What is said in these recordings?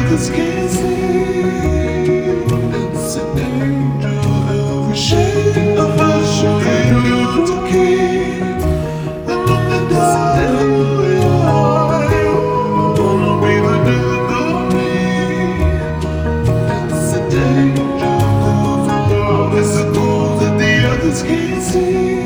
others can't see. It's a danger every shade of us you need to keep. And it's a danger we are. Wanna be the death of me. It's a danger it's a goal that the others can't see.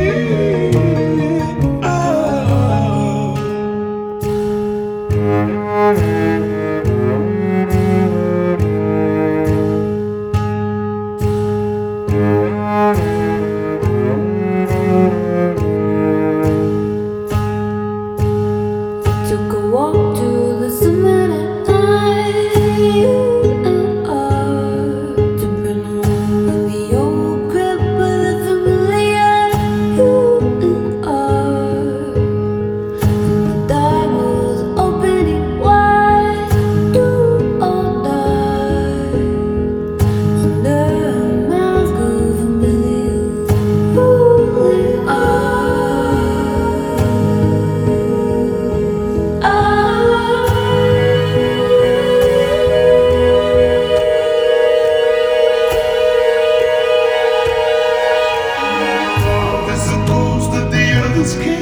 Took a walk to the summit at night, you and I, to bring home the old crib with the familiar, you and I. And the door was opening wide, do or die. Under a mask of a million foolish eyes. There's a ghost that the others can't